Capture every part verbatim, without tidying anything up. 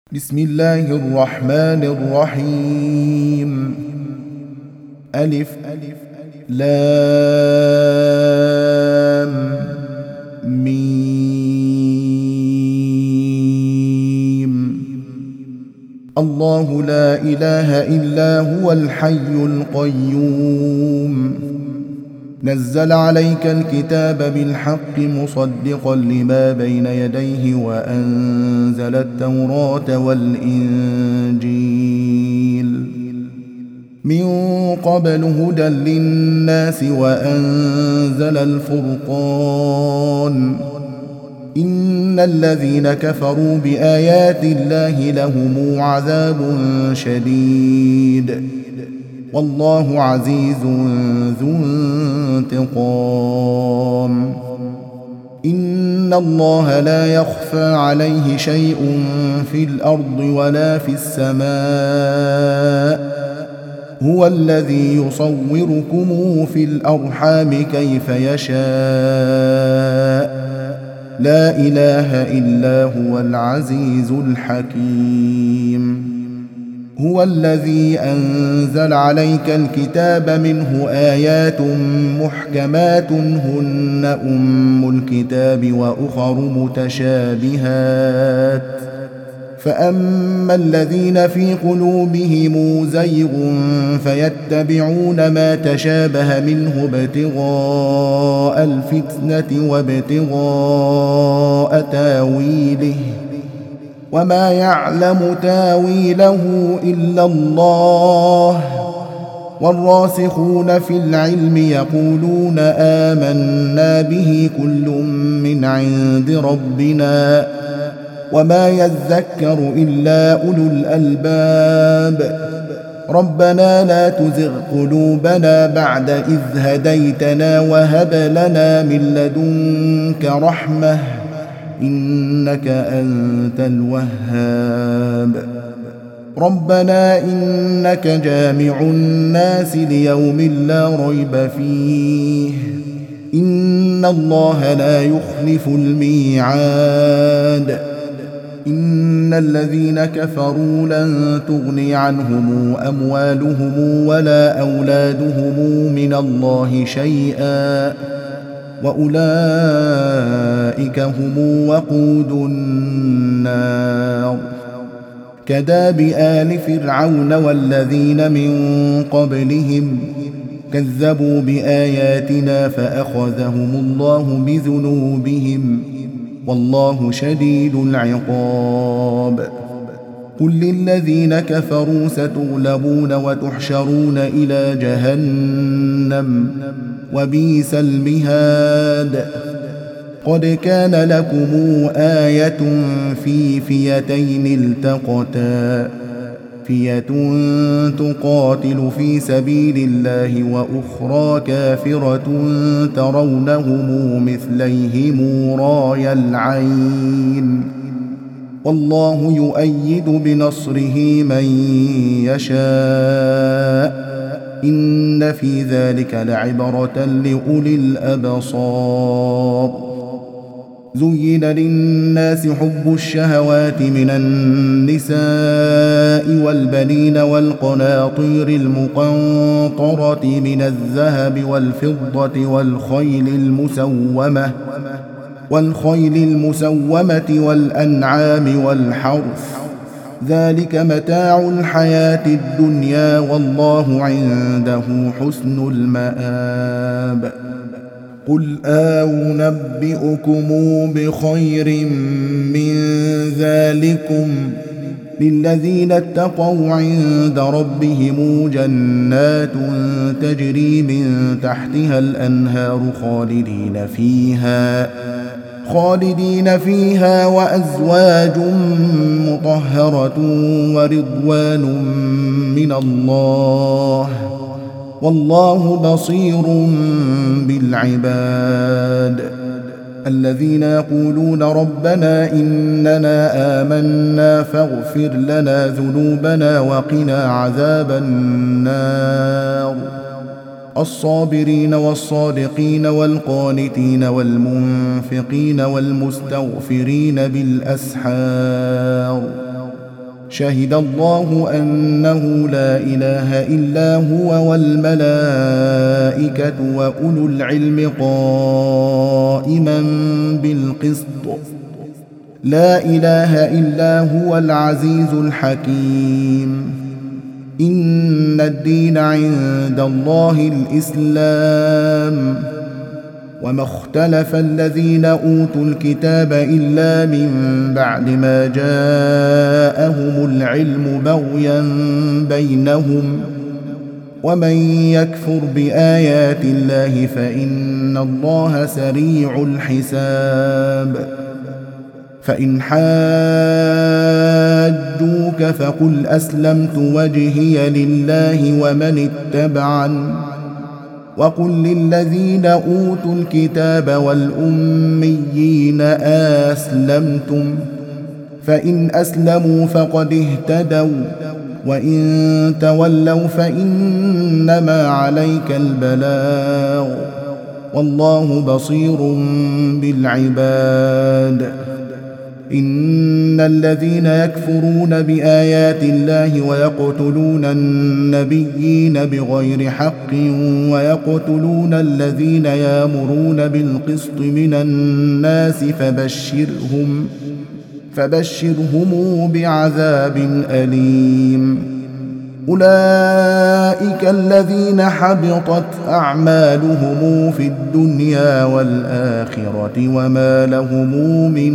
بسم الله الرحمن الرحيم. ألف لام ميم. الله لا إله إلا هو الحي القيوم. نزل عليك الكتاب بالحق مصدقا لما بين يديه وأنزل التوراة والإنجيل من قبل هدى للناس وأنزل الفرقان. إن الذين كفروا بآيات الله لهم عذاب شديد والله عزيز ذو انتقام. إن الله لا يخفى عليه شيء في الأرض ولا في السماء. هو الذي يصوركم في الأرحام كيف يشاء. لا إله إلا هو العزيز الحكيم. هو الذي أنزل عليك الكتاب منه آيات محكمات هن أم الكتاب وأخر متشابهات فأما الذين في قلوبهم زيغ فيتبعون ما تشابه منه ابتغاء الفتنة وابتغاء تاويله وما يعلم تاويله إلا الله. والراسخون في العلم يقولون آمنا به كل من عند ربنا وما يذكر إلا أولو الألباب. ربنا لا تزغ قلوبنا بعد إذ هديتنا وهب لنا من لدنك رحمة إنك أنت الوهاب. ربنا إنك جامع الناس ليوم لا ريب فيه إن الله لا يخلف الميعاد. إن الذين كفروا لن تغني عنهم أموالهم ولا أولادهم من الله شيئا وأولئك هم وقود النار. كداب آل فرعون والذين من قبلهم كذبوا بآياتنا فأخذهم الله بذنوبهم والله شديد العقاب. قل للذين كفروا ستغلبون وتحشرون إلى جهنم وبئس المهاد. قد كان لكم آية في فئتين التقتا فئة تقاتل في سبيل الله وأخرى كافرة ترونهم مثليهم راي العين والله يؤيد بنصره من يشاء. إن في ذلك لعبرة لأولي الأبصار. زين للناس حب الشهوات من النساء والبنين والقناطير المقنطرة من الذهب والفضة والخيل المسومة والخيل المسومة والأنعام والحرث ذلك متاع الحياة الدنيا والله عنده حسن المآب. قل أنبئكم بخير من ذلكم للذين اتقوا عند ربهم جنات تجري من تحتها الأنهار خالدين فيها خالدين فيها وأزواج مطهرة ورضوان من الله والله بصير بالعباد. الذين يقولون ربنا إننا آمنا فاغفر لنا ذنوبنا وقنا عذاب النار. الصابرين والصادقين والقانتين والمنفقين والمستغفرين بالأسحار شهد الله أنه لا إله إلا هو والملائكة وأولو العلم قائما بالقسط لا إله إلا هو العزيز الحكيم إن الدين عند الله الإسلام وما اختلف الذين أوتوا الكتاب إلا من بعد ما جاءهم العلم بغيا بينهم ومن يكفر بآيات الله فإن الله سريع الحساب فإن حاجوك فقل أسلمت وجهي لله ومن اتبعن وقل للذين أوتوا الكتاب والأميين أسلمتم فإن أسلموا فقد اهتدوا وإن تولوا فإنما عليك البلاغ والله بصير بالعباد إن الذين يكفرون بآيات الله ويقتلون النبيين بغير حق ويقتلون الذين يأمرون بالقسط من الناس فبشرهم فبشرهم بعذاب أليم أولئك الذين حبطت أعمالهم في الدنيا والآخرة وما لهم من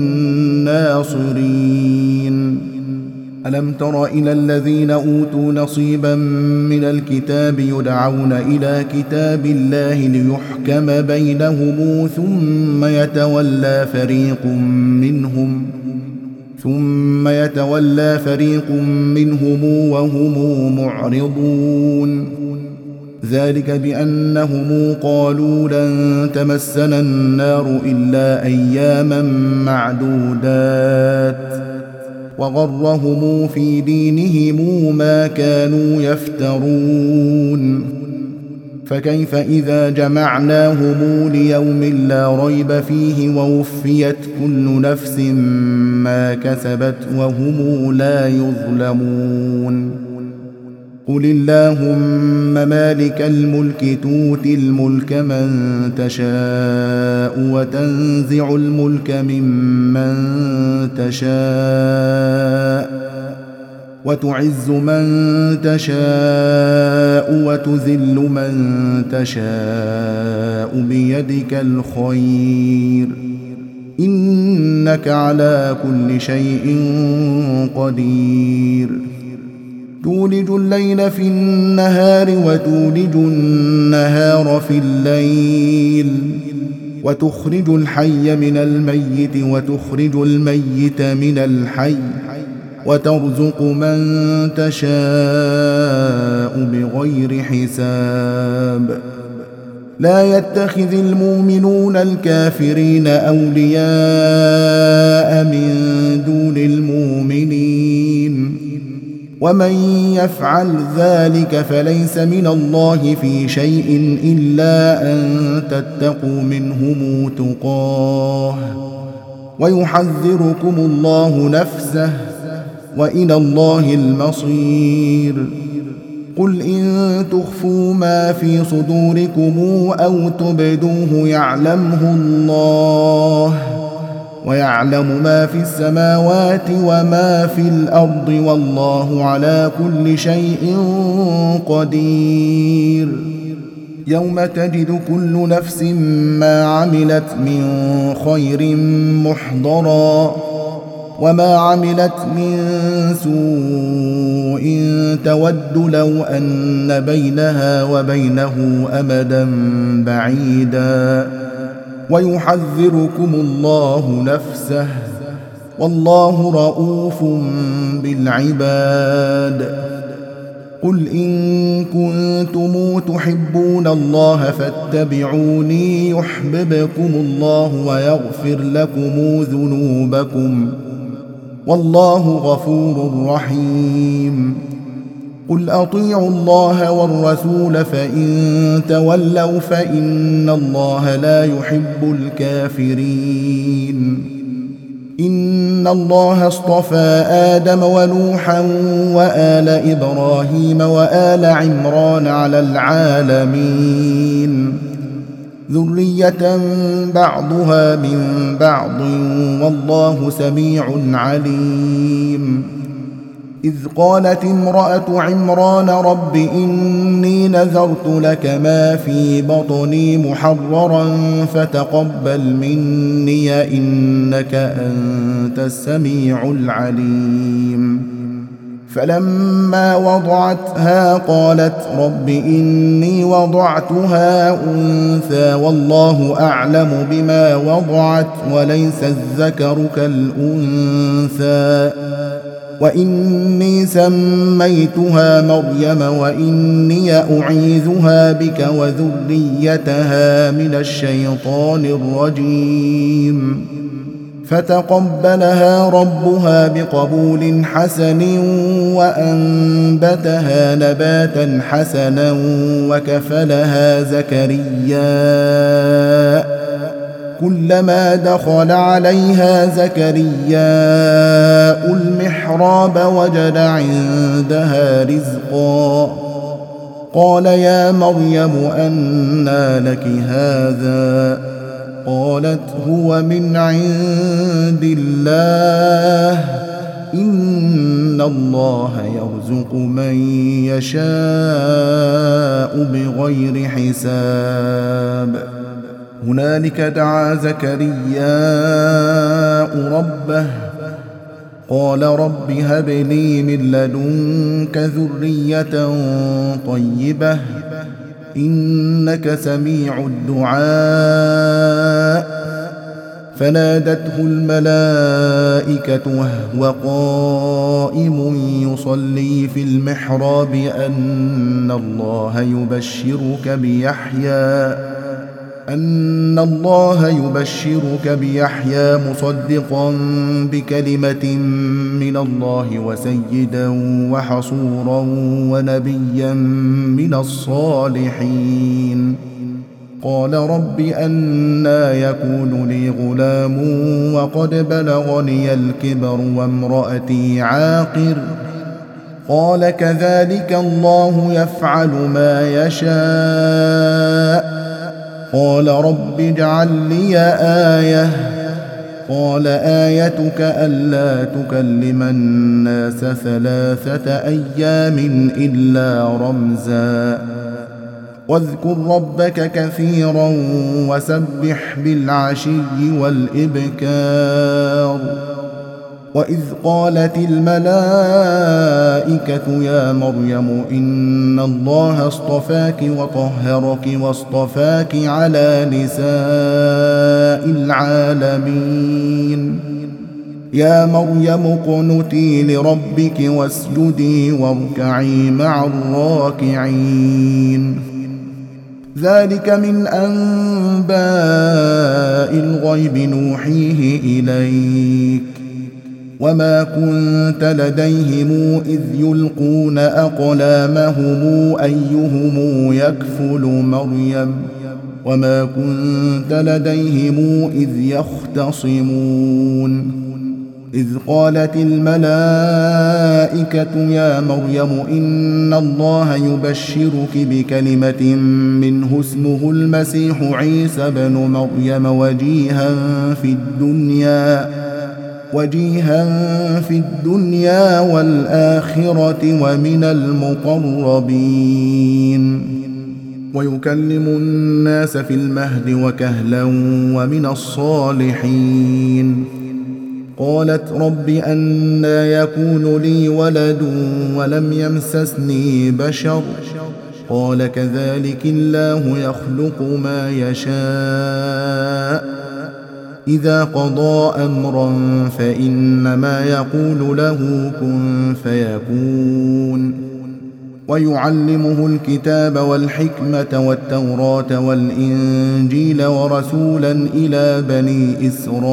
ناصرين ألم تر إلى الذين أوتوا نصيبا من الكتاب يدعون إلى كتاب الله ليحكم بينهم ثم يتولى فريق منهم ثم يتولى فريق منهم وهم معرضون ذلك بأنهم قالوا لن تمسنا النار إلا أياما معدودات وغرهم في دينهم ما كانوا يفترون فكيف إذا جمعناهم ليوم لا ريب فيه ووفيت كل نفس ما كسبت وهم لا يظلمون قل اللهم مالك الملك تؤتي الملك من تشاء وتنزع الملك ممن تشاء وتعز من تشاء وتذل من تشاء بيدك الخير إنك على كل شيء قدير تولج الليل في النهار وتولج النهار في الليل وتخرج الحي من الميت وتخرج الميت من الحي وترزق من تشاء بغير حساب لا يتخذ المؤمنون الكافرين أولياء من دون المؤمنين ومن يفعل ذلك فليس من الله في شيء إلا أن تتقوا منهم تقاه ويحذركم الله نفسه وإلى الله المصير قل إن تخفوا ما في صدوركم أو تبدوه يعلمه الله ويعلم ما في السماوات وما في الأرض والله على كل شيء قدير يوم تجد كل نفس ما عملت من خير محضرا وما عملت من سوء تود لو أن بينها وبينه أمدا بعيدا ويحذركم الله نفسه والله رؤوف بالعباد قل إن كنتم تحبون الله فاتبعوني يحببكم الله ويغفر لكم ذنوبكم والله غفور رحيم قل أطيعوا الله والرسول فإن تولوا فإن الله لا يحب الكافرين إن الله اصطفى آدم ونوحا وآل إبراهيم وآل عمران على العالمين ذرية بعضها من بعض والله سميع عليم. إذ قالت امرأة عمران رب إني نذرت لك ما في بطني محررا فتقبل مني إنك أنت السميع العليم. فلما وضعتها قالت رب إني وضعتها أنثى والله أعلم بما وضعت وليس الذكر كالأنثى وإني سميتها مريم وإني أعيذها بك وذريتها من الشيطان الرجيم. فتقبلها ربها بقبول حسن وأنبتها نباتا حسنا وكفلها زكريا كلما دخل عليها زكرياء المحراب وجد عندها رزقا قال يا مريم أنى لك هذا قالت هو من عند الله إن الله يرزق من يشاء بغير حساب. هنالك دعا زكرياء ربه قال رب هب لي من لدنك ذرية طيبة إنك سميع الدعاء. فنادته الملائكة وهو قائم يصلي في المحراب أن الله يبشرك بيحيى أن الله يبشرك بيحيى مصدقا بكلمة من الله وسيدا وحصورا ونبيا من الصالحين. قال رب أنى يكون لي غلام وقد بلغني الكبر وامرأتي عاقر قال كذلك الله يفعل ما يشاء. قال رب اجعل لي آية قال آيتك ألا تكلم الناس ثلاثة أيام إلا رمزا واذكر ربك كثيرا وسبح بالعشي والإبكار. وإذ قالت الملائكة يا مريم إن الله اصطفاك وطهرك واصطفاك على نساء العالمين. يا مريم اقنتي لربك واسجدي واركعي مع الراكعين. ذلك من أنباء الغيب نوحيه إليك وما كنت لديهم إذ يلقون أقلامهم أيهم يكفل مريم وما كنت لديهم إذ يختصمون. إذ قالت الملائكة يا مريم إن الله يبشرك بكلمة منه اسمه المسيح عيسى بن مريم وجيها في الدنيا وجيها في الدنيا والآخرة ومن المقربين ويكلم الناس في المهد وكهلا ومن الصالحين. قالت رب أنى يكون لي ولد ولم يمسسني بشر قال كذلك الله يخلق ما يشاء إذا قضى أمرا فإنما يقول له كن فيكون. ويعلمه الكتاب والحكمة والتوراة والإنجيل ورسولا إلى بني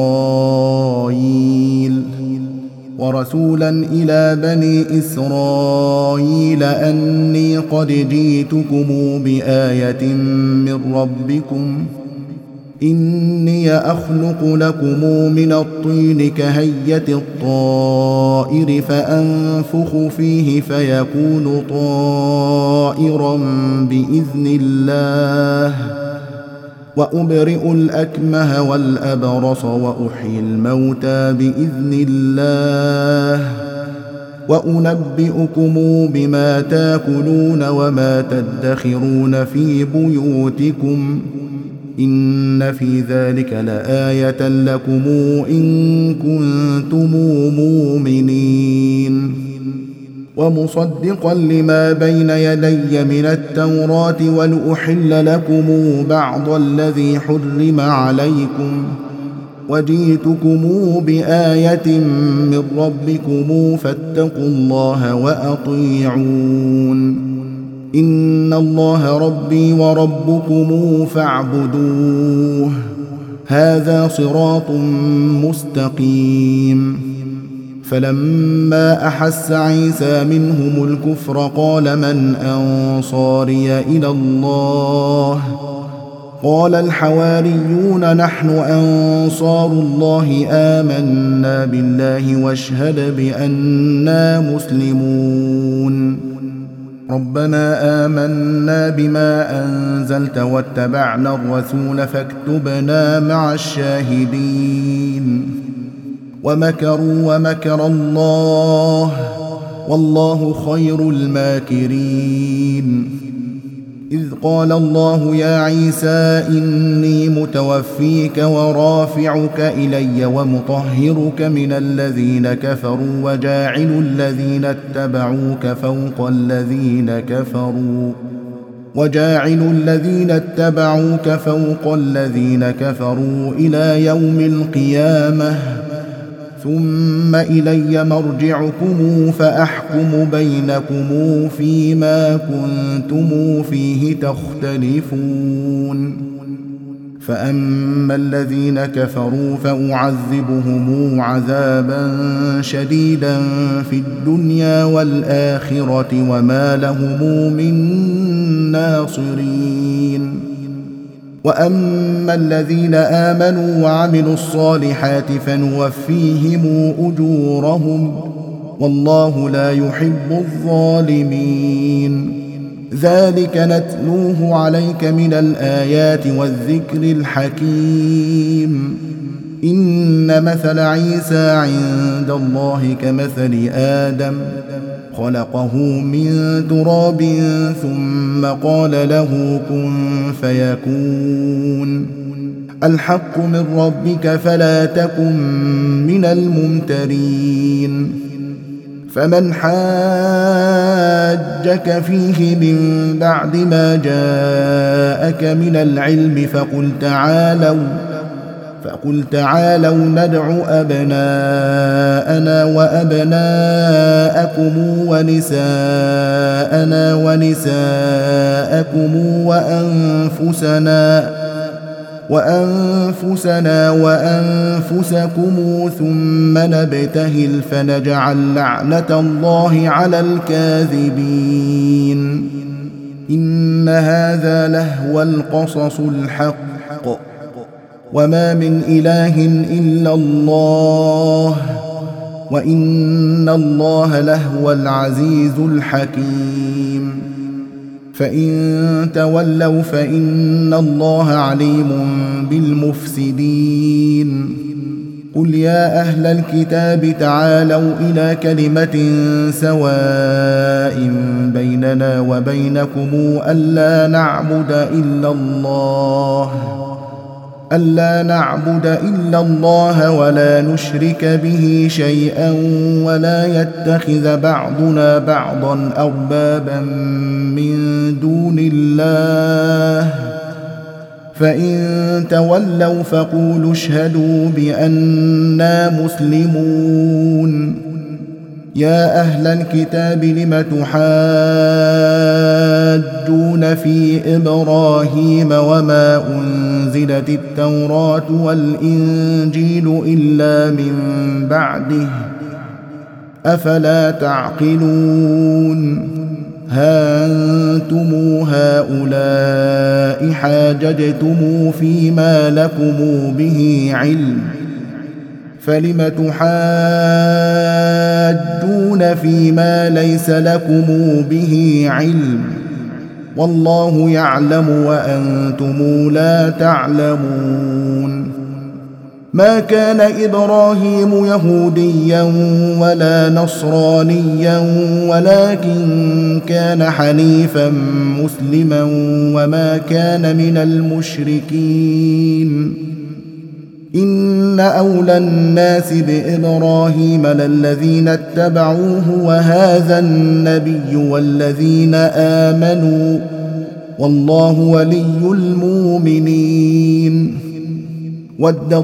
إسرائيل ورسولا إلى بني إسرائيل أني قد جئتكم بآية من ربكم إني أخلق لكم من الطين كهيئة الطائر فأنفخ فيه فيكون طائرا بإذن الله وأبرئ الأكمه والأبرص وأحيي الموتى بإذن الله وأنبئكم بما تاكلون وما تدخرون في بيوتكم إن في ذلك لآية لكم إن كنتم مؤمنين ومصدقا لما بين يدي من التوراة ولأحل لكم بعض الذي حرم عليكم وجئتكم بآية من ربكم فاتقوا الله وأطيعون إن الله ربي وربكم فاعبدوه هذا صراط مستقيم فلما أحس عيسى منهم الكفر قال من أنصاري إلى الله قال الحواريون نحن أنصار الله آمنا بالله واشهد بأننا مسلمون ربنا آمنا بما أنزلت واتبعنا الرسول فاكتبنا مع الشاهدين ومكروا ومكر الله والله خير الماكرين إذ قال الله يا عيسى إني متوفيك ورافعك إلي ومطهرك من الذين كفروا وجاعل الذين اتبعوك فوق الذين كفروا وجاعل الذين اتبعوك فوق الذين كفروا إلى يوم القيامة ثم إلي مرجعكم فأحكم بينكم فيما كنتم فيه تختلفون فأما الذين كفروا فأعذبهم عذابا شديدا في الدنيا والآخرة وما لهم من ناصرين وأما الذين آمنوا وعملوا الصالحات فنوفيهم أجورهم والله لا يحب الظالمين ذلك نتلوه عليك من الآيات والذكر الحكيم إن مثل عيسى عند الله كمثل آدم خلقه من تراب ثم قال له كن فيكون الحق من ربك فلا تكن من الممترين فمن حاجك فيه من بعد ما جاءك من العلم فقل تعالوا فقل تعالوا ندع أبناءنا وأبناءكم ونساءنا ونساءكم وأنفسنا وأنفسنا وأنفسكم ثم نبتهل فنجعل لعنة الله على الكاذبين إن هذا لهو القصص الحق وما من إله إلا الله وإن الله لهو العزيز الحكيم فإن تولوا فإن الله عليم بالمفسدين قل يا أهل الكتاب تعالوا إلى كلمة سواء بيننا وبينكم ألا نعبد إلا الله ألا نعبد إلا الله ولا نشرك به شيئا ولا يتخذ بعضنا بعضا أربابا من دون الله فإن تولوا فقولوا اشهدوا بأننا مسلمون يا أهل الكتاب لم تحاجون في إبراهيم وما أنزلت التوراة والإنجيل إلا من بعده أفلا تعقلون ها أنتم هؤلاء حاججتم فيما لكم به علم فلم تحاجون فيما ليس لكم به علم والله يعلم وأنتم لا تعلمون ما كان إبراهيم يهوديا ولا نصرانيا ولكن كان حنيفا مسلما وما كان من المشركين إن أولى الناس بإبراهيم للذين اتبعوه وهذا النبي والذين آمنوا والله ولي المؤمنين ودت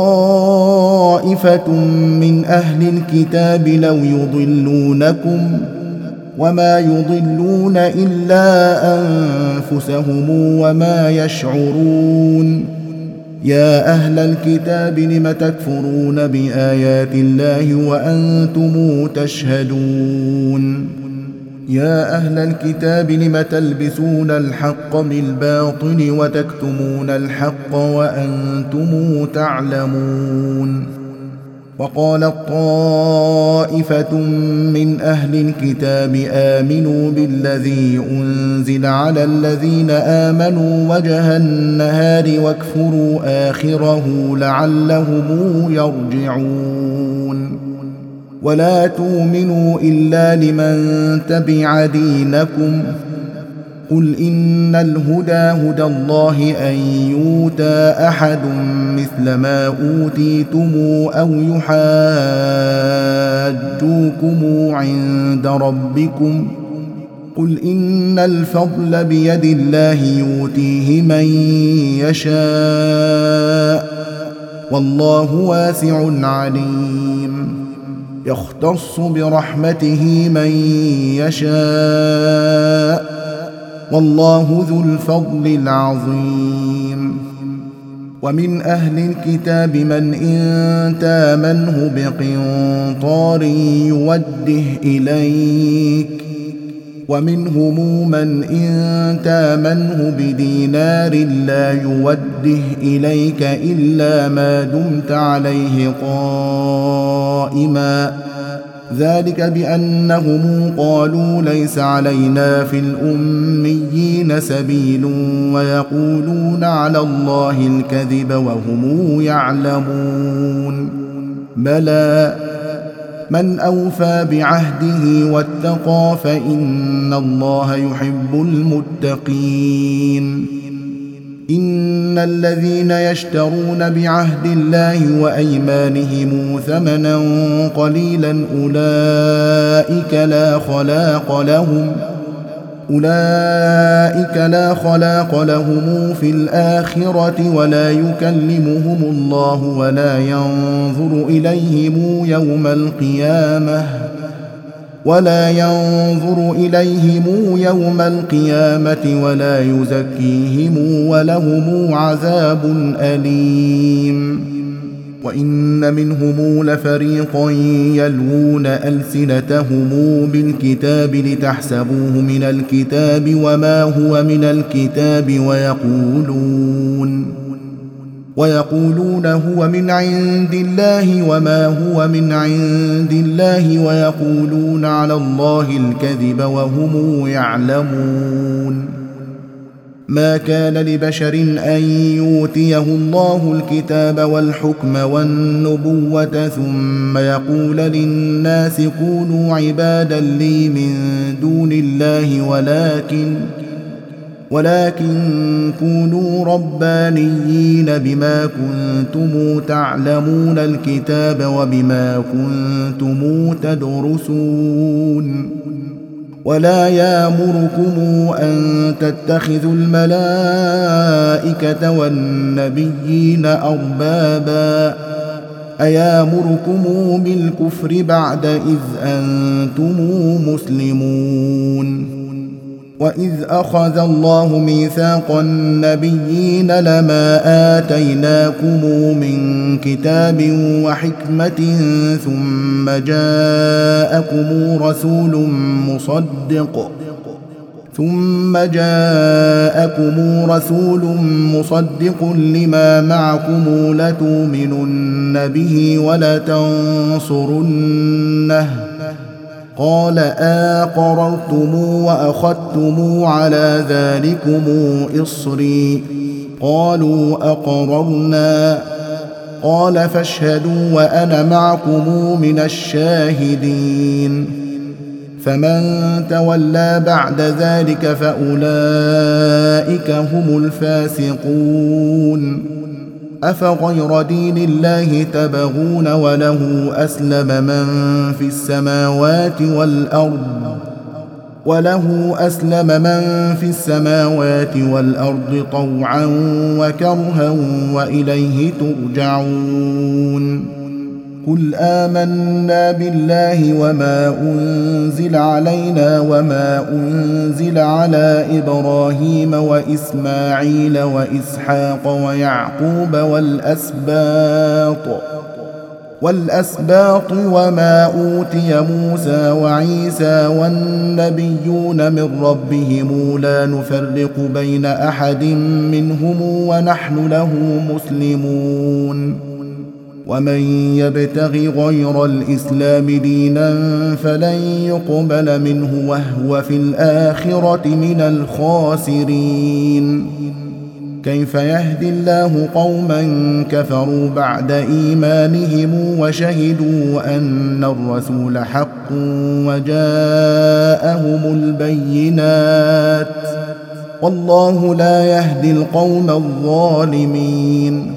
طائفة من أهل الكتاب لو يضلونكم وما يضلون إلا أنفسهم وما يشعرون يا أهل الكتاب لم تكفرون بآيات الله وأنتم تشهدون يا أهل الكتاب لم تلبسون الحق بالباطل وتكتمون الحق وأنتم تعلمون وقالت طائفة من أهل الكتاب آمنوا بالذي أنزل على الذين آمنوا وجه النهار واكفروا آخره لعلهم يرجعون ولا تؤمنوا إلا لمن تبع دينكم قل إن الهدى هدى الله أن يؤتى أحد مثل ما أوتيتم أو يحاجوكم عند ربكم قل إن الفضل بيد الله يؤتيه من يشاء والله واسع عليم يختص برحمته من يشاء والله ذو الفضل العظيم ومن أهل الكتاب من إن تامنه بقنطار يوده إليك ومنهم من إن تامنه بدينار لا يوده إليك إلا ما دمت عليه قائما ذلك بأنهم قالوا ليس علينا في الأميين سبيل ويقولون على الله الكذب وهم يعلمون بلى من أوفى بعهده واتقى فإن الله يحب المتقين إن الذين يشترون بعهد الله وأيمانهم ثمنا قليلا أولئك لا خلاق لهم أولئك لا خلاق لهم في الآخرة ولا يكلمهم الله ولا ينظر إليهم يوم القيامة ولا ينظر إليهم يوم القيامة ولا يزكيهم ولهم عذاب أليم وإن منهم لفريقا يلوون ألسنتهم بالكتاب لتحسبوه من الكتاب وما هو من الكتاب ويقولون ويقولون هو من عند الله وما هو من عند الله ويقولون على الله الكذب وهم يعلمون ما كان لبشر أن يؤتيه الله الكتاب والحكم والنبوة ثم يقول للناس كونوا عبادا لي من دون الله ولكن ولكن كونوا ربانيين بما كنتم تعلمون الكتاب وبما كنتم تدرسون ولا يامركم أن تتخذوا الملائكة والنبيين أربابا أيامركم بالكفر بعد إذ أنتم مسلمون وإذ أخذ الله ميثاق النبيين لما آتيناكم من كتاب وحكمة ثم جاءكم رسول مصدق ثم جاءكم رسول مصدق لما معكم لتؤمنن به ولتنصرنه قال أقررتم وأخذتم على ذلكم إصري قالوا أقررنا قال فاشهدوا وأنا معكم من الشاهدين فمن تولى بعد ذلك فأولئك هم الفاسقون أفغير دين الله تبغون وله أسلم من في السماوات والأرض وله أسلم من في السماوات والأرض طوعا وكرها وإليه ترجعون قل آمنا بالله وما أنزل علينا وما أنزل على إبراهيم وإسماعيل وإسحاق ويعقوب والأسباط والأسباط وما أوتي موسى وعيسى والنبيون من ربهم لا نفرق بين أحد منهم ونحن له مسلمون ومن يبتغ غير الإسلام دينا فلن يقبل منه وهو في الآخرة من الخاسرين كيف يهدي الله قوما كفروا بعد إيمانهم وشهدوا أن الرسول حق وجاءهم البينات والله لا يهدي القوم الظالمين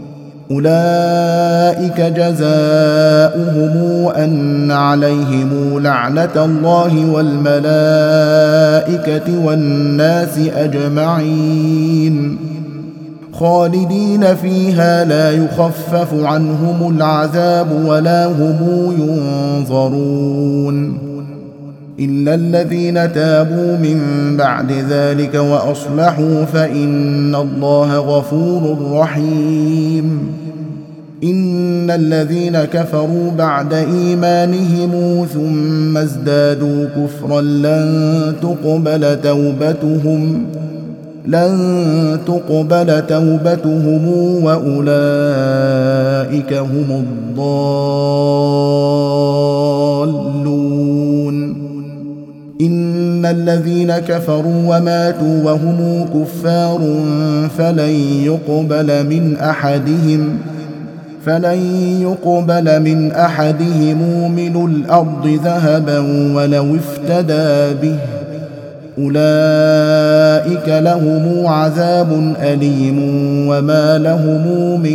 أولئك جزاؤهم أن عليهم لعنة الله والملائكة والناس أجمعين خالدين فيها لا يخفف عنهم العذاب ولا هم ينظرون إلا الذين تابوا من بعد ذلك وأصلحوا فإن الله غفور رحيم إن الذين كفروا بعد إيمانهم ثم ازدادوا كفرا لن تقبل توبتهم لن تقبل توبتهم وأولئك هم الضالون إن الذين كفروا وماتوا وهم كفار فلن يقبل من أحدهم فلن يقبل من أحدهم ملء الأرض ذهبا ولو افتدى به أولئك لهم عذاب أليم وما لهم من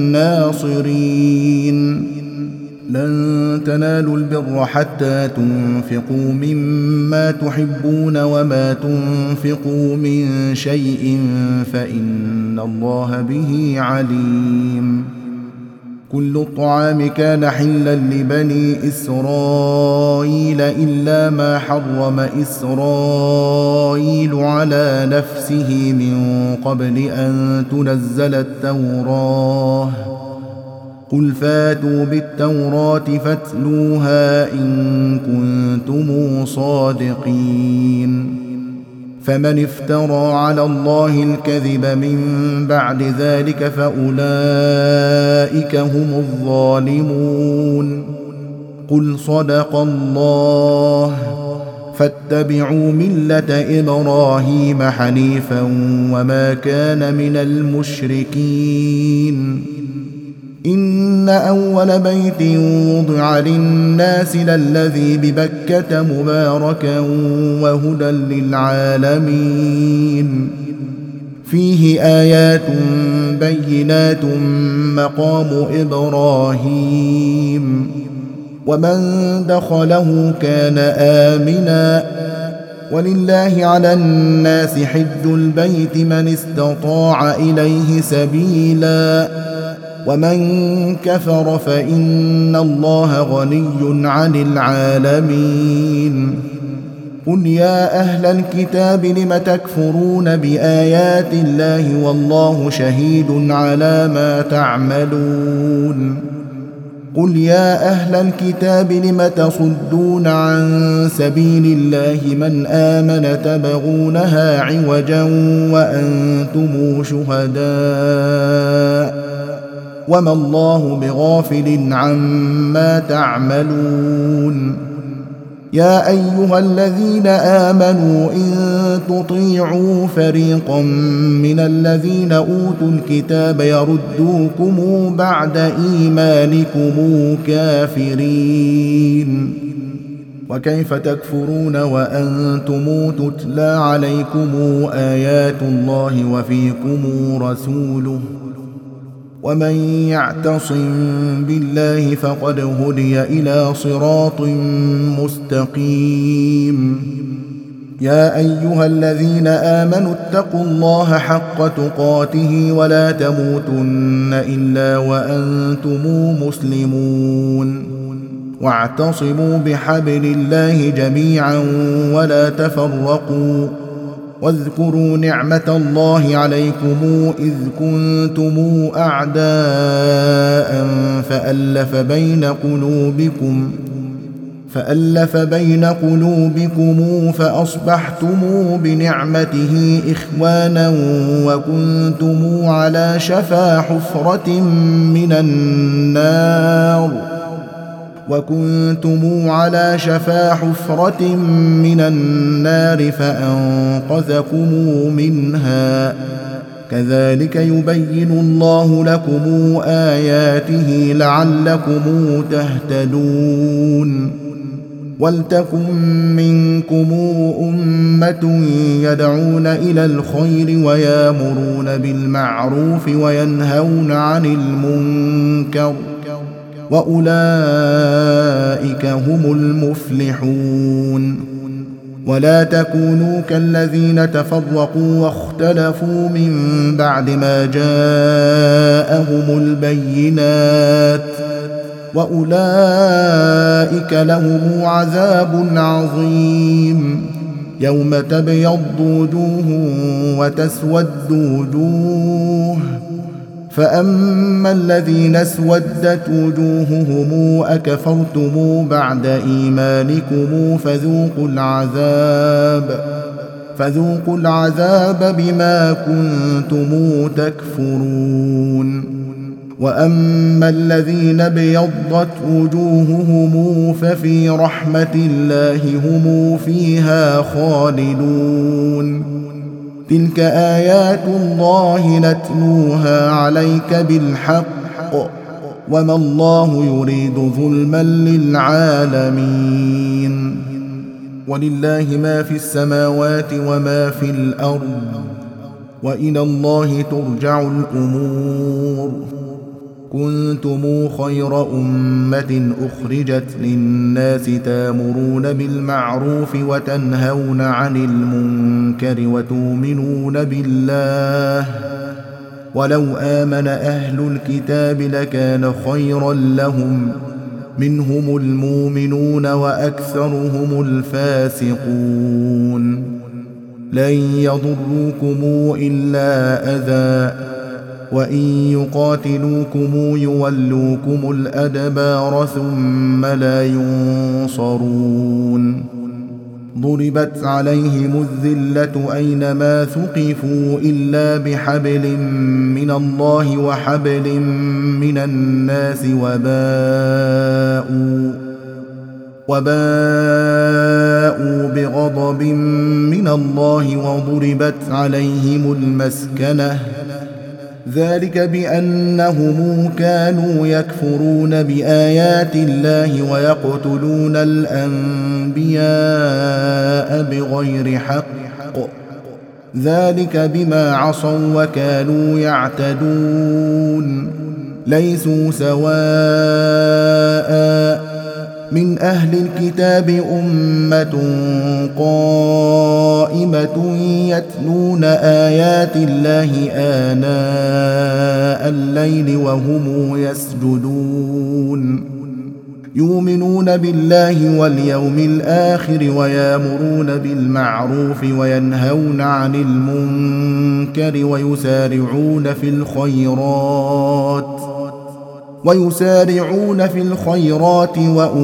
ناصرين لن تنالوا البر حتى تنفقوا مما تحبون وما تنفقوا من شيء فإن الله به عليم كل الطعام كان حلا لبني إسرائيل إلا ما حرم إسرائيل على نفسه من قبل أن تنزل التوراة قل فاتوا بالتوراة فاتلوها إن كنتم صادقين فمن افترى على الله الكذب من بعد ذلك فأولئك هم الظالمون قل صدق الله فاتبعوا ملة إبراهيم حنيفا وما كان من المشركين إن أول بيت وضع للناس للذي ببكة مباركا وهدى للعالمين فيه آيات بينات مقام إبراهيم ومن دخله كان آمنا ولله على الناس حج البيت من استطاع إليه سبيلا ومن كفر فإن الله غني عن العالمين قل يا أهل الكتاب لم تكفرون بآيات الله والله شهيد على ما تعملون قل يا أهل الكتاب لم تصدون عن سبيل الله من آمن تبغونها عوجا وأنتم شهداء وما الله بغافل عما تعملون يا أيها الذين آمنوا إن تطيعوا فريقا من الذين أوتوا الكتاب يردوكم بعد إيمانكم كافرين وكيف تكفرون وأنتم تتلى عليكم آيات الله وفيكم رسوله ومن يعتصم بالله فقد هدي إلى صراط مستقيم يا أيها الذين آمنوا اتقوا الله حق تقاته ولا تموتن إلا وأنتم مسلمون واعتصموا بحبل الله جميعا ولا تفرقوا واذكروا نعمة الله عليكم إذ كنتم أعداء فألف بين قلوبكم فألف بين قلوبكم فأصبحتم بنعمته إخوانا وكنتم على شفا حفرة من النار وكنتم على شفا حفرة من النار فأنقذكم منها كذلك يبين الله لكم آياته لعلكم تهتدون ولتكن منكم أمة يدعون إلى الخير ويامرون بالمعروف وينهون عن المنكر وأولئك هم المفلحون ولا تكونوا كالذين تفرقوا واختلفوا من بعد ما جاءهم البينات وأولئك لهم عذاب عظيم يوم تبيض وجوه وتسود وجوه فأما الذين اسودت وجوههم أكفرتم بعد إيمانكم فذوقوا العذاب فذوقوا العذاب بما كنتم تكفرون وأما الذين ابيضت وجوههم ففي رحمة الله هم فيها خالدون تلك آيات الله نتلوها عليك بالحق وما الله يريد ظلما للعالمين ولله ما في السماوات وما في الأرض وإلى الله ترجع الأمور كنتم خير أمة أخرجت للناس تامرون بالمعروف وتنهون عن المنكر وتؤمنون بالله ولو آمن أهل الكتاب لكان خيرا لهم منهم المؤمنون وأكثرهم الفاسقون لن يضروكم إلا أذى وإن يقاتلوكم يولوكم الأدبار ثم لا ينصرون ضربت عليهم الذلة أينما ثقفوا إلا بحبل من الله وحبل من الناس وباءوا وباءوا بغضب من الله وضربت عليهم المسكنة ذلك بأنهم كانوا يكفرون بآيات الله ويقتلون الأنبياء بغير حق ذلك بما عصوا وكانوا يعتدون ليسوا سواء من أهل الكتاب أمة قائمة يتلون آيات الله آناء الليل وهم يسجدون يؤمنون بالله واليوم الآخر ويامرون بالمعروف وينهون عن المنكر ويسارعون في الخيرات ويسارعون في الخيرات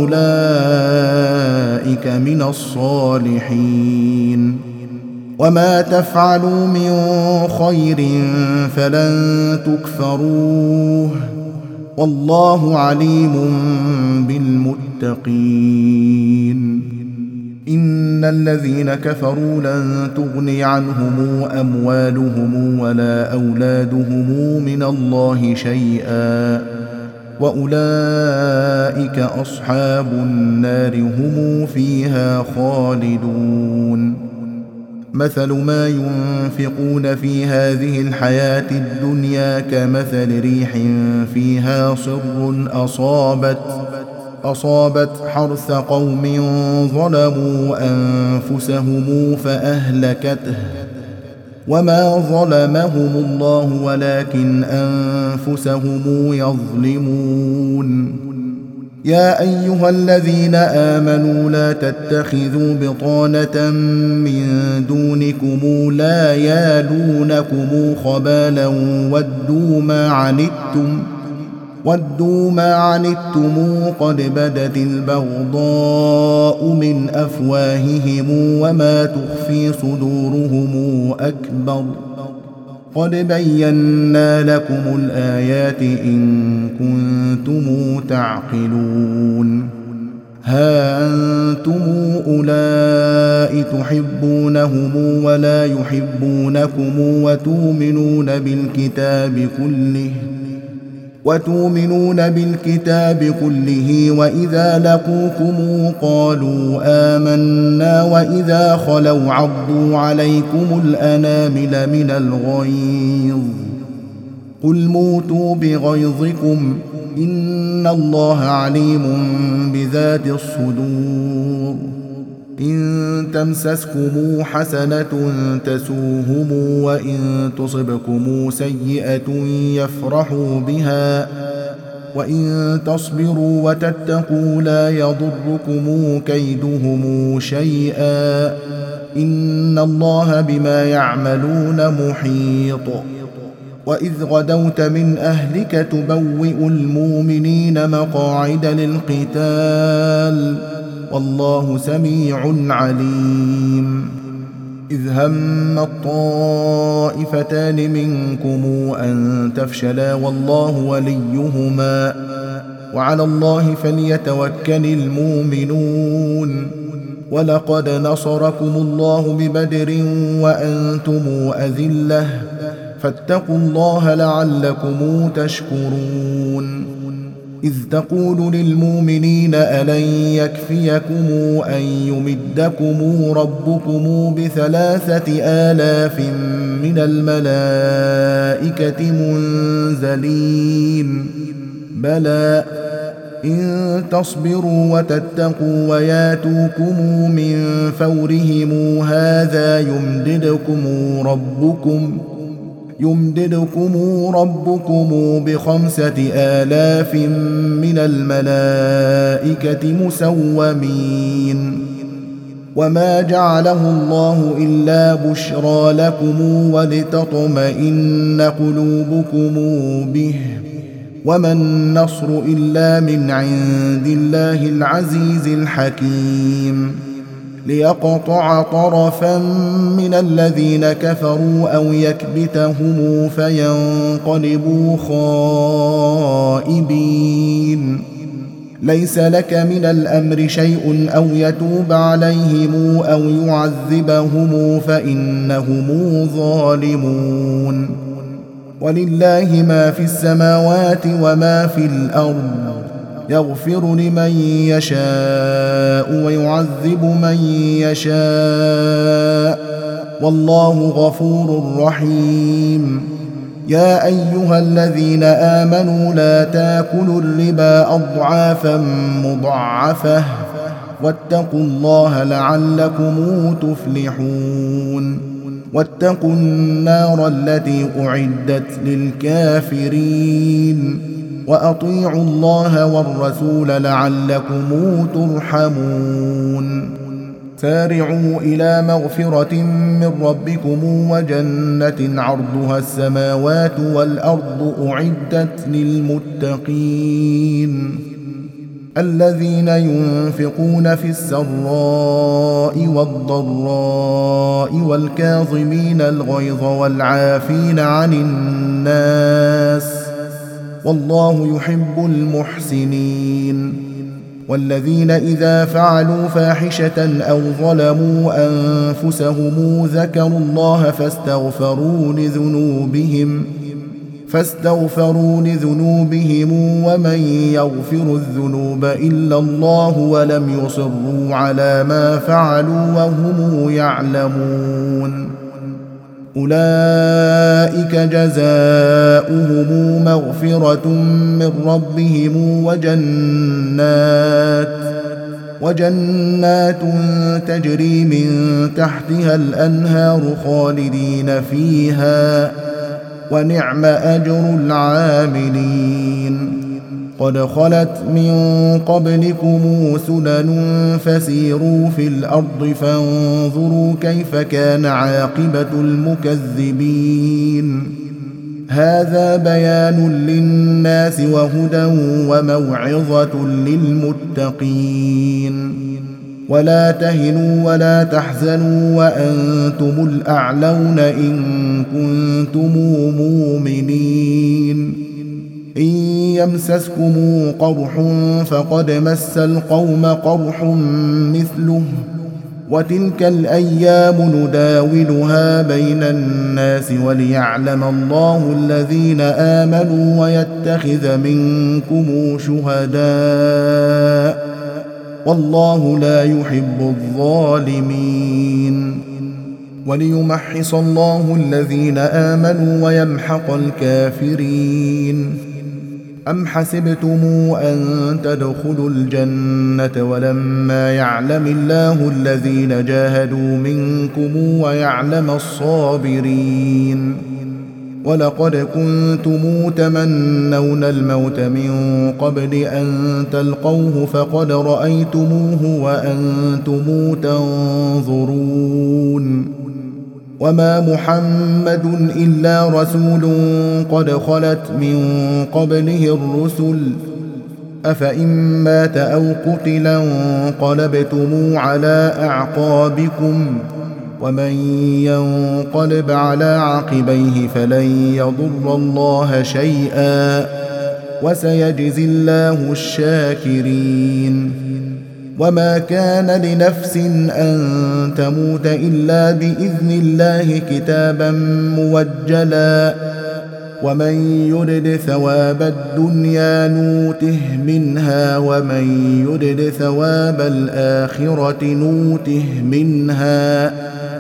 وأولئك من الصالحين وما تفعلوا من خير فلن تكفروه والله عليم بالمتقين إن الذين كفروا لن تغني عنهم أموالهم ولا أولادهم من الله شيئا وأولئك أصحاب النار هم فيها خالدون مثل ما ينفقون في هذه الحياة الدنيا كمثل ريح فيها صر أصابت أصابت حرث قوم ظلموا أنفسهم فأهلكته وما ظلمهم الله ولكن أنفسهم يظلمون يا أيها الذين آمنوا لا تتخذوا بطانة من دونكم لا يالونكم خبالا ودوا ما عنتم ودوا ما عنتم قد بدت البغضاء من أفواههم وما تخفي صدورهم أكبر قد بينا لكم الآيات إن كنتم تعقلون ها أنتم أولئك تحبونهم ولا يحبونكم وتؤمنون بالكتاب كله وتؤمنون بالكتاب كله وإذا لقوكم قالوا آمنا وإذا خلوا عضوا عليكم الأنامل من الغيظ قل موتوا بغيظكم إن الله عليم بذات الصدور إن تمسسكم حسنة تسوهم وإن تصبكم سيئة يفرحوا بها وإن تصبروا وتتقوا لا يضركم كيدهم شيئا إن الله بما يعملون محيط وإذ غدوت من أهلك تبوئ المؤمنين مقاعد للقتال والله سميع عليم إذ هم الطائفتان منكم أن تفشلا والله وليهما وعلى الله فليتوكل المؤمنون ولقد نصركم الله ببدر وأنتم أذلة فاتقوا الله لعلكم تشكرون إذ تقول للمؤمنين ألن يكفيكم أن يمدكم ربكم بثلاثة آلاف من الملائكة منزلين بلى إن تصبروا وتتقوا وياتوكم من فورهم هذا يمددكم ربكم يمددكم ربكم بخمسة آلاف من الملائكة مسومين وما جعله الله إلا بشرى لكم ولتطمئن قلوبكم به وما النصر إلا من عند الله العزيز الحكيم ليقطع طرفا من الذين كفروا أو يكبتهم فينقلبوا خائبين ليس لك من الأمر شيء أو يتوب عليهم أو يعذبهم فإنهم ظالمون ولله ما في السماوات وما في الأرض يغفر لمن يشاء ويعذب من يشاء والله غفور رحيم يا أيها الذين آمنوا لا تاكلوا الربا أضعافا مضاعفة واتقوا الله لعلكم تفلحون واتقوا النار التي أعدت للكافرين وأطيعوا الله والرسول لعلكم ترحمون سارعوا إلى مغفرة من ربكم وجنة عرضها السماوات والأرض أعدت للمتقين الذين ينفقون في السراء والضراء والكاظمين الغيظ والعافين عن الناس والله يحب المحسنين والذين إذا فعلوا فاحشة أو ظلموا أنفسهم ذكروا الله فاستغفروا لذنوبهم فاستغفروا لذنوبهم ومن يغفر الذنوب إلا الله ولم يصروا على ما فعلوا وهم يعلمون أولئك جزاؤهم مغفرة من ربهم وجنات وجنات تجري من تحتها الأنهار خالدين فيها ونعم أجر العاملين قد خلت من قبلكم سنن فسيروا في الأرض فانظروا كيف كان عاقبة المكذبين هذا بيان للناس وهدى وموعظة للمتقين ولا تهنوا ولا تحزنوا وأنتم الأعلون إن كنتم مؤمنين إن يمسسكم قرح فقد مس القوم قرح مثله وتلك الأيام نداولها بين الناس وليعلم الله الذين آمنوا ويتخذ منكم شهداء والله لا يحب الظالمين وليمحص الله الذين آمنوا ويمحق الكافرين أم حسبتم أن تدخلوا الجنة ولما يعلم الله الذين جاهدوا منكم ويعلم الصابرين ولقد كنتم تمنون الموت من قبل أن تلقوه فقد رأيتموه وأنتم تنظرون وما محمد إلا رسول قد خلت من قبله الرسل أفإن مات أو قتلا انقلبتم على أعقابكم ومن ينقلب على عقبيه فلن يضر الله شيئا وسيجزي الله الشاكرين وما كان لنفس أن تموت إلا بإذن الله كتابا موجلا ومن يرد ثواب الدنيا نوته منها ومن يرد ثواب الآخرة نوته منها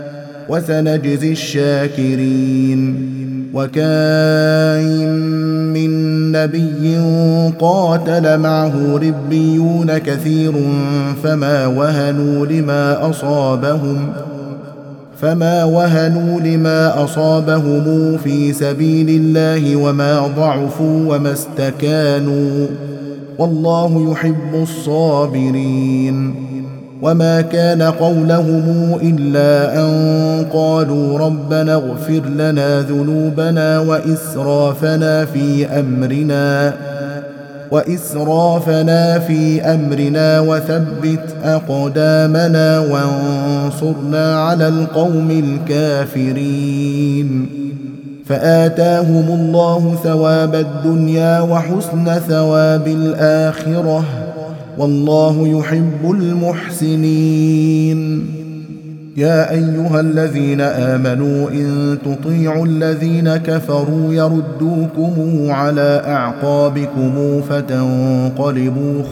وسنجزي الشاكرين وكاين من نبي قاتل معه ربيون كثير فما وهنوا لما أصابهم فما وهنوا لما أصابهم في سبيل الله وما ضعفوا وما استكانوا والله يحب الصابرين وما كان قولهم إلا أن قالوا ربنا اغفر لنا ذنوبنا وإسرافنا في أمرنا وإسرافنا في أمرنا وثبت أقدامنا وانصرنا على القوم الكافرين فآتاهم الله ثواب الدنيا وحسن ثواب الآخرة والله يحب المحسنين يا أيها الذين آمنوا إن تطيعوا الذين كفروا يردوكم على أعقابكم فتنقلبوا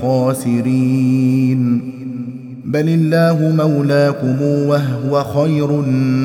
خاسرين بل الله مولاكم وهو خير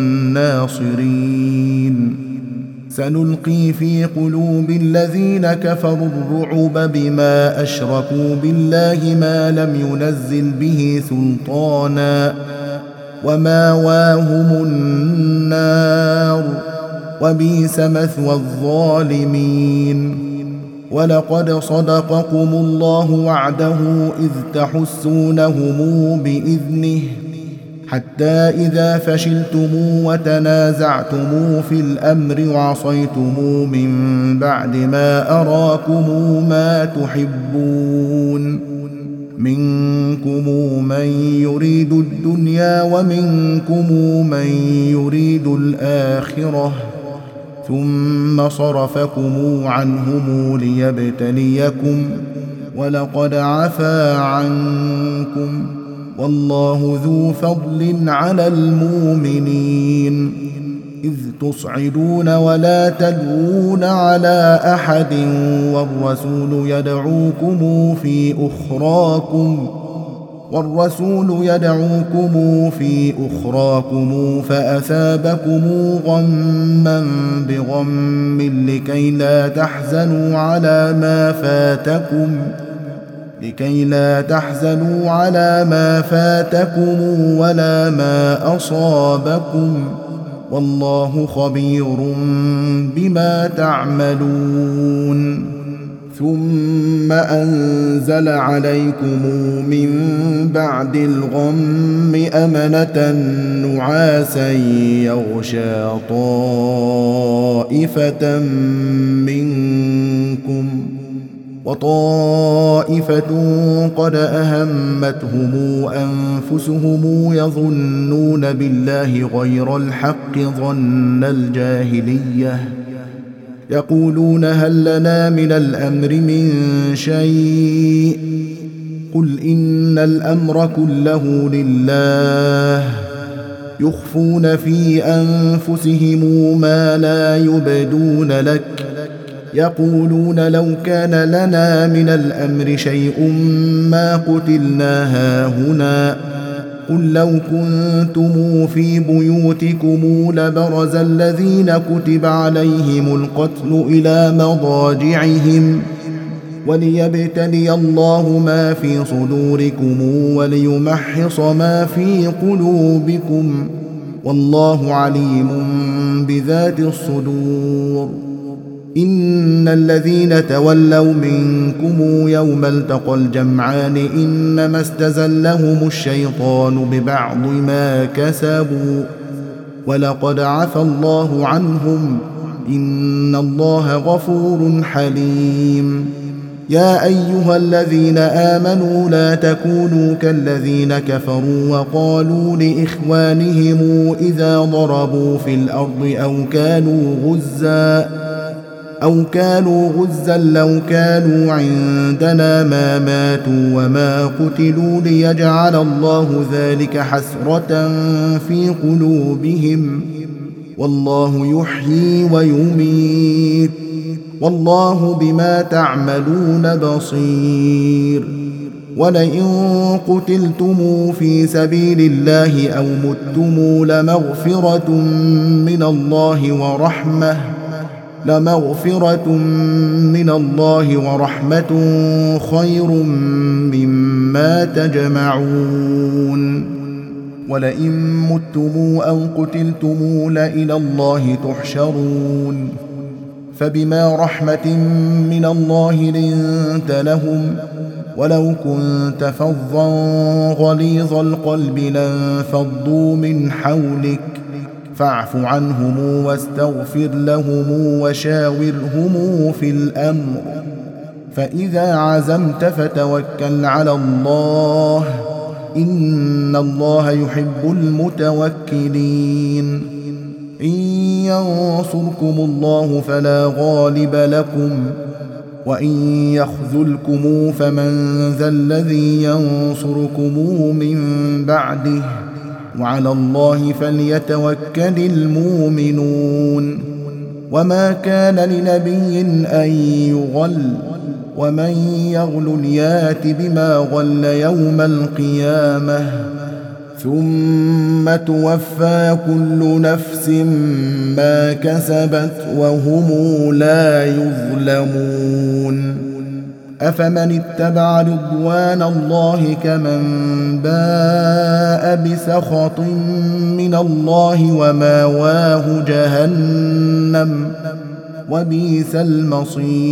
الناصرين سنلقي في قلوب الذين كفروا الرعب بما أشركوا بالله ما لم ينزل به سلطانا وماواهم النار وبئس مثوى الظالمين ولقد صدقكم الله وعده إذ تحسونهم بإذنه حتى إذا فشلتم وتنازعتم في الأمر وعصيتم من بعد ما أراكم ما تحبون منكم من يريد الدنيا ومنكم من يريد الآخرة ثم صرفكم عنهم ليبتليكم ولقد عفا عنكم والله ذو فضل على المؤمنين إذ تصعدون ولا تلوون على أحد والرسول يدعوكم في أخراكم والرسول يدعوكم في أخراكم فأثابكم غما بغم لكي لا تحزنوا على ما فاتكم لكي لا تحزنوا على ما فاتكم ولا ما أصابكم والله خبير بما تعملون ثم أنزل عليكم من بعد الغم أمنة نعاسا يغشى طائفة منكم وطائفة قد أهمتهم أنفسهم يظنون بالله غير الحق ظن الجاهلية يقولون هل لنا من الأمر من شيء قل إن الأمر كله لله يخفون في أنفسهم ما لا يبدون لك يقولون لو كان لنا من الأمر شيء ما قتلنا هاهنا قل لو كنتم في بيوتكم لبرز الذين كتب عليهم القتل إلى مضاجعهم وليبتلي الله ما في صدوركم وليمحص ما في قلوبكم والله عليم بذات الصدور إن الذين تولوا منكم يوم التقى الجمعان إنما استزلهم الشيطان ببعض ما كسبوا ولقد عفى الله عنهم إن الله غفور حليم يا أيها الذين آمنوا لا تكونوا كالذين كفروا وقالوا لإخوانهم إذا ضربوا في الأرض أو كانوا غزاً أو كانوا غزا لو كانوا عندنا ما ماتوا وما قتلوا ليجعل الله ذلك حسرة في قلوبهم والله يحيي ويميت والله بما تعملون بصير ولئن قتلتم في سبيل الله أو متم لمغفرة من الله ورحمة لمغفرة من الله ورحمة خير مما تجمعون ولئن متم أو قتلتم لإلى الله تحشرون فبما رحمة من الله لنت لهم ولو كنت فظا غليظ القلب لانفضوا من حولك فاعف عنهم واستغفر لهم وشاورهم في الأمر فإذا عزمت فتوكل على الله إن الله يحب المتوكلين إن ينصركم الله فلا غالب لكم وإن يخذلكم فمن ذا الذي ينصركم من بعده وعلى الله فليتوكل المؤمنون وما كان لنبي أن يغل ومن يغل يات بما غل يوم القيامة ثم توفى كل نفس ما كسبت وهم لا يظلمون أفمن اتبع رضوان الله كمن باء بسخط من الله وماواه جهنم وبئس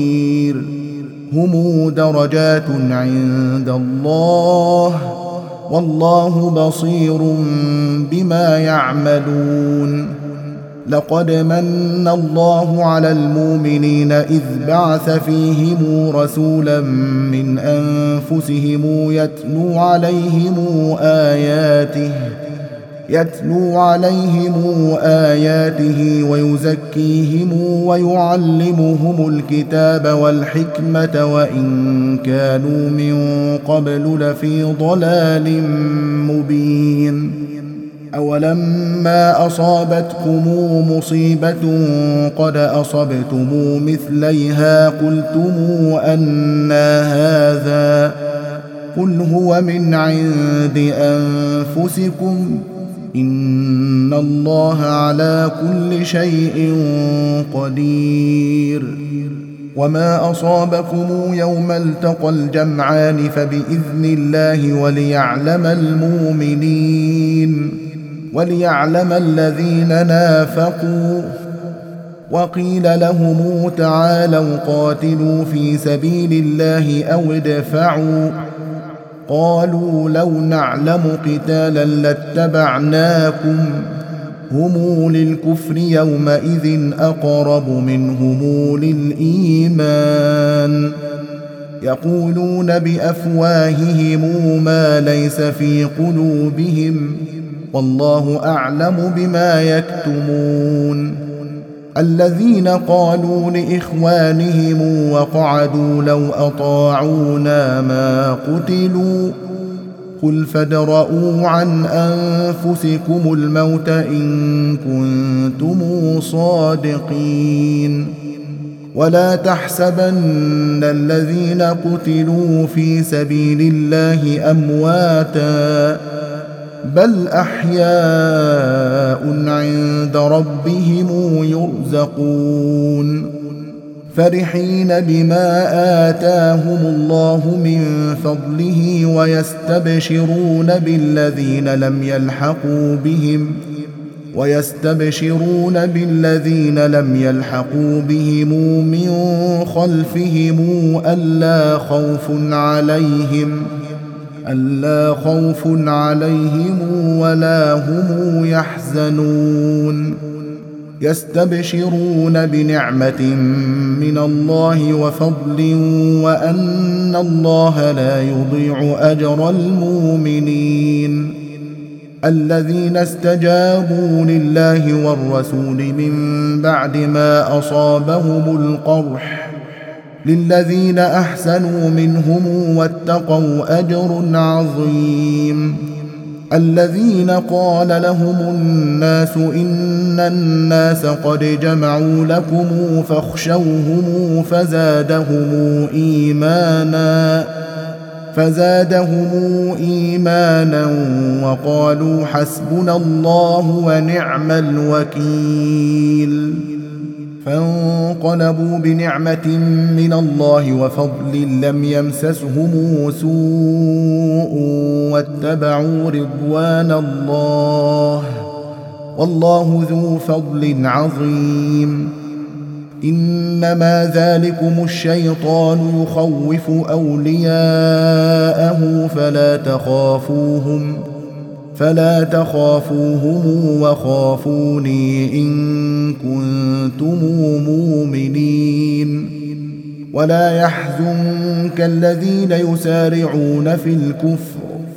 المصير هم درجات عند الله والله بصير بما يعملون. لقد من الله على المؤمنين إذ بعث فيهم رسولا من أنفسهم يتلو عليهم آياته يتلو عليهم آياته ويزكيهم ويعلمهم الكتاب والحكمة وإن كانوا من قبل لفي ضلال مبين. أولما أصابتكم مصيبة قد أصبتم مثليها قلتم أنى هذا قل هو من عند أنفسكم إن الله على كل شيء قدير. وما أصابكم يوم التقى الجمعان فبإذن الله وليعلم المؤمنين وليعلم الذين نافقوا. وقيل لهم تعالوا قاتلوا في سبيل الله أو ادفعوا قالوا لو نعلم قتالا لاتبعناكم هم للكفر يومئذ أقرب منهم للإيمان يقولون بأفواههم ما ليس في قلوبهم والله أعلم بما يكتمون. الذين قالوا لإخوانهم وقعدوا لو أطاعونا ما قتلوا قل فادرءوا عن أنفسكم الموت إن كنتم صادقين. ولا تحسبن الذين قتلوا في سبيل الله أمواتا بل أحياء عند ربهم يرزقون فرحين بما آتاهم الله من فضله ويستبشرون بالذين لم يلحقوا بهم ويستبشرون بالذين لم يلحقوا بهم من خلفهم ألا خوف عليهم ألا خوف عليهم ولا هم يحزنون يستبشرون بنعمة من الله وفضل وأن الله لا يضيع أجر المؤمنين. الذين استجابوا لله والرسول من بعد ما أصابهم القرح للذين أحسنوا منهم واتقوا أجر عظيم. الذين قال لهم الناس إن الناس قد جمعوا لكم فاخشوهم فزادهم إيمانا فزادهم إيمانا وقالوا حسبنا الله ونعم الوكيل. فانقلبوا بنعمة من الله وفضل لم يمسسهم سوء واتبعوا رضوان الله والله ذو فضل عظيم. إنما ذلكم الشيطان يخوف أولياءه فلا تخافوهم فلا تخافوهم وخافوني إن كنتم مؤمنين. ولا يحزنك الذين يسارعون في الكفر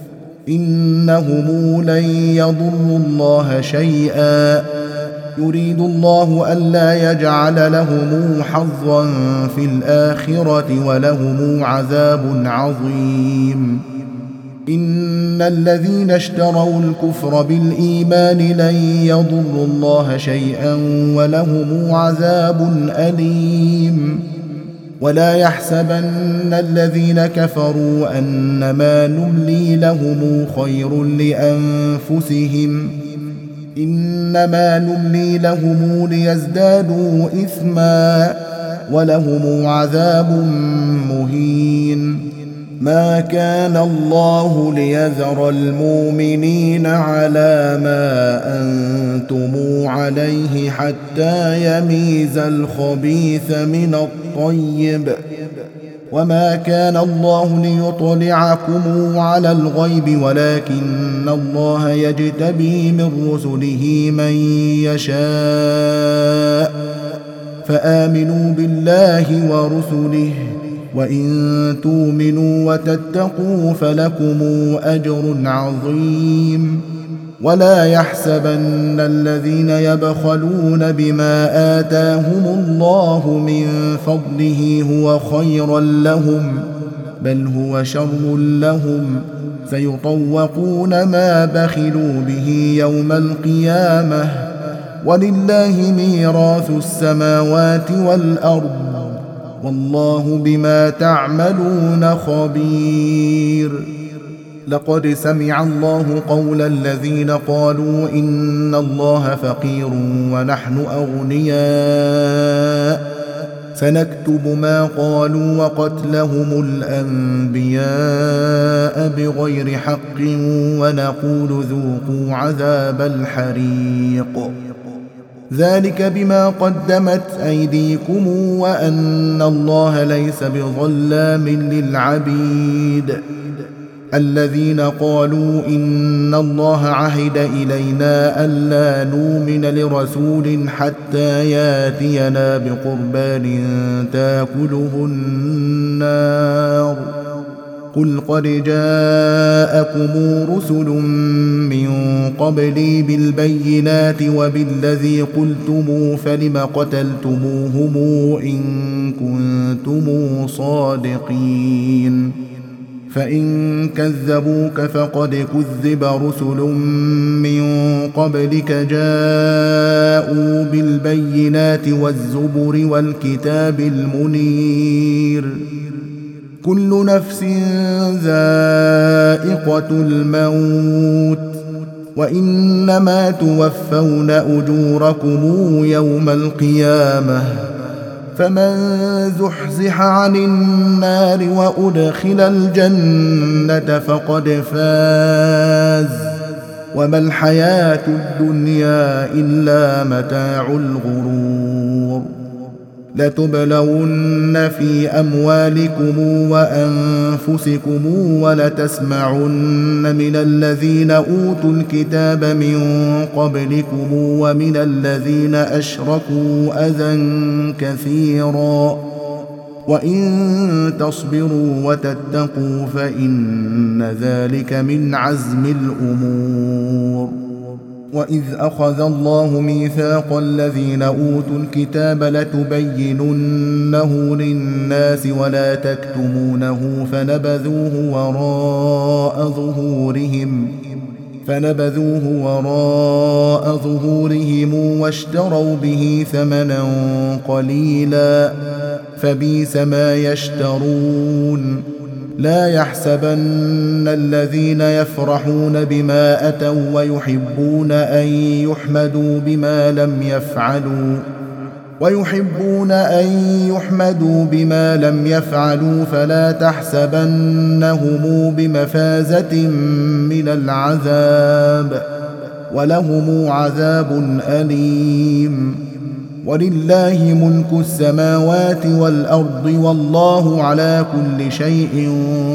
إنهم لن يضروا الله شيئا يريد الله ألا يجعل لهم حظا في الآخرة ولهم عذاب عظيم. إن الذين اشتروا الكفر بالإيمان لن يضروا الله شيئا ولهم عذاب أليم. ولا يحسبن الذين كفروا أنما نملي لهم خير لأنفسهم إنما نملي لهم ليزدادوا إثما ولهم عذاب مهين. ما كان الله ليذر المؤمنين على ما أنتم عليه حتى يميز الخبيث من الطيب وما كان الله ليطلعكم على الغيب ولكن الله يجتبي من رسله من يشاء فآمنوا بالله ورسله وإن تؤمنوا وتتقوا فلكم أجر عظيم ولا يحسبن الذين يبخلون بما آتاهم الله من فضله هو خيرا لهم بل هو شر لهم سيطوقون ما بخلوا به يوم القيامة ولله ميراث السماوات والأرض والله بما تعملون خبير. لقد سمع الله قول الذين قالوا إن الله فقير ونحن أغنياء سنكتب ما قالوا وقتلهم الأنبياء بغير حق ونقول ذوقوا عذاب الحريق ذلك بما قدمت أيديكم وأن الله ليس بظلام للعبيد. الذين قالوا إن الله عهد إلينا ألا نؤمن لرسول حتى ياتينا بقربان تاكله النار قل قد جاءكم رسل من قبلي بالبينات وبالذي قلتم فلم قتلتموهم إن كنتم صادقين فإن كذبوك فقد كذب رسل من قبلك جاءوا بالبينات والزبر والكتاب المنير كل نفس ذائقة الموت وإنما توفون أجوركم يوم القيامة فمن زحزح عن النار وأدخل الجنة فقد فاز وما الحياة الدنيا إلا متاع الغرور. لتبلون في أموالكم وأنفسكم ولتسمعن من الذين أوتوا الكتاب من قبلكم ومن الذين أشركوا أذى كثيرا وإن تصبروا وتتقوا فإن ذلك من عزم الأمور. وإذ أخذ الله ميثاق الذين أوتوا الكتاب لتبيننه للناس ولا تكتمونه فنبذوه وراء ظهورهم فنبذوه وراء ظهورهم واشتروا به ثمنا قليلا فبئس ما يشترون. لا يحسبن الذين يفرحون بما أتوا ويحبون أن يحمدوا بما لم يفعلوا ويحبون أن يحمدوا بما لم يفعلوا فلا تحسبنهم بمفازة من العذاب ولهم عذاب أليم. ولله ملك السماوات والأرض والله على كل شيء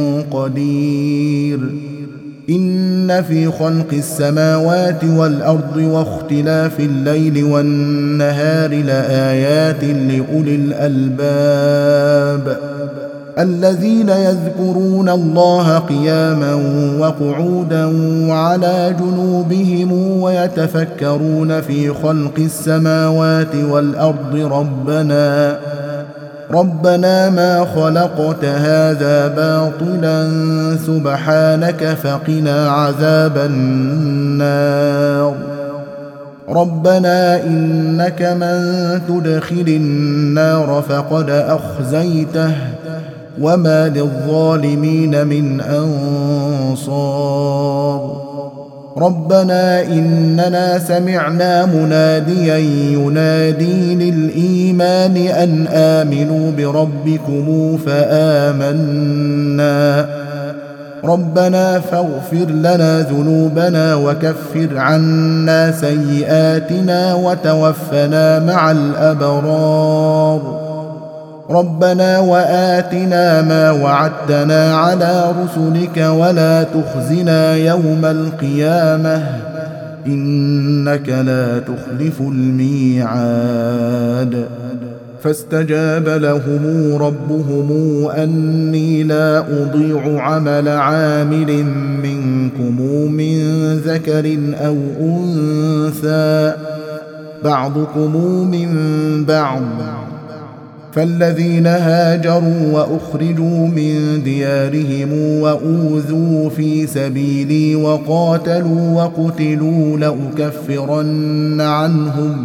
قدير. إن في خلق السماوات والأرض واختلاف الليل والنهار لآيات لأولي الألباب الذين يذكرون الله قياما وقعودا وعلى جنوبهم ويتفكرون في خلق السماوات والأرض ربنا ربنا ما خلقت هذا باطلا سبحانك فقنا عذاب النار. ربنا إنك من تدخل النار فقد أخزيته وما للظالمين من أنصار. ربنا إننا سمعنا مناديا ينادي للإيمان أن آمنوا بربكم فآمنا. ربنا فاغفر لنا ذنوبنا وكفر عنا سيئاتنا وتوفنا مع الأبرار. ربنا وآتنا ما وعدتنا على رسلك ولا تخزنا يوم القيامة إنك لا تخلف الميعاد. فاستجاب لهم ربهم أني لا أضيع عمل عامل منكم من ذكر أو أنثى بعضكم من بعض، فالذين هاجروا وأخرجوا من ديارهم وأوذوا في سبيلي وقاتلوا وقتلوا لأكفرن عنهم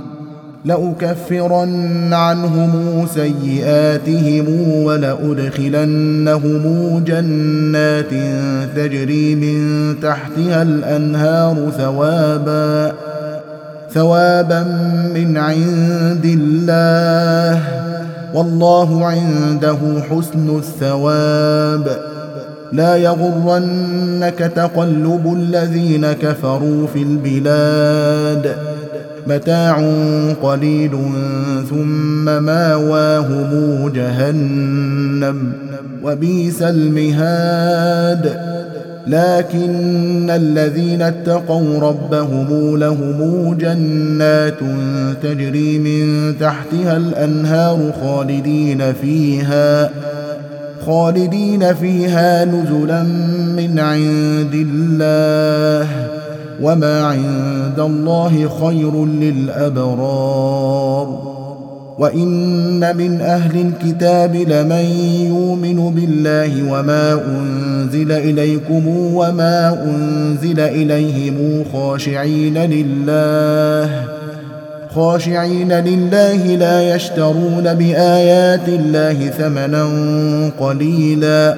لأكفرن عنهم سيئاتهم ولأدخلنهم جنات تجري من تحتها الأنهار ثوابا ثوابا من عند الله والله عنده حسن الثواب. لا يغرنك تقلب الذين كفروا في البلاد، متاع قليل ثم ماواهم جهنم وبئس المهاد. لكن الذين اتقوا ربهم لهم جنات تجري من تحتها الأنهار خالدين فيها خالدين فيها نزلا من عند الله وما عند الله خير للأبرار. وإن من أهل الكتاب لمن يؤمن بالله وما أنزل إليكم وما أنزل إليهم خاشعين لله خاشعين لله لا يشترون بآيات الله ثمنا قليلا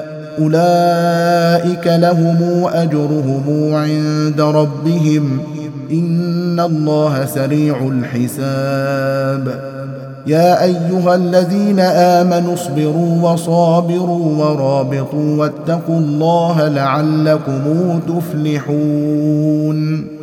أولئك لهم أجرهم عند ربهم إن الله سريع الحساب. يا أيها الذين آمنوا اصبروا وصابروا ورابطوا واتقوا الله لعلكم تفلحون.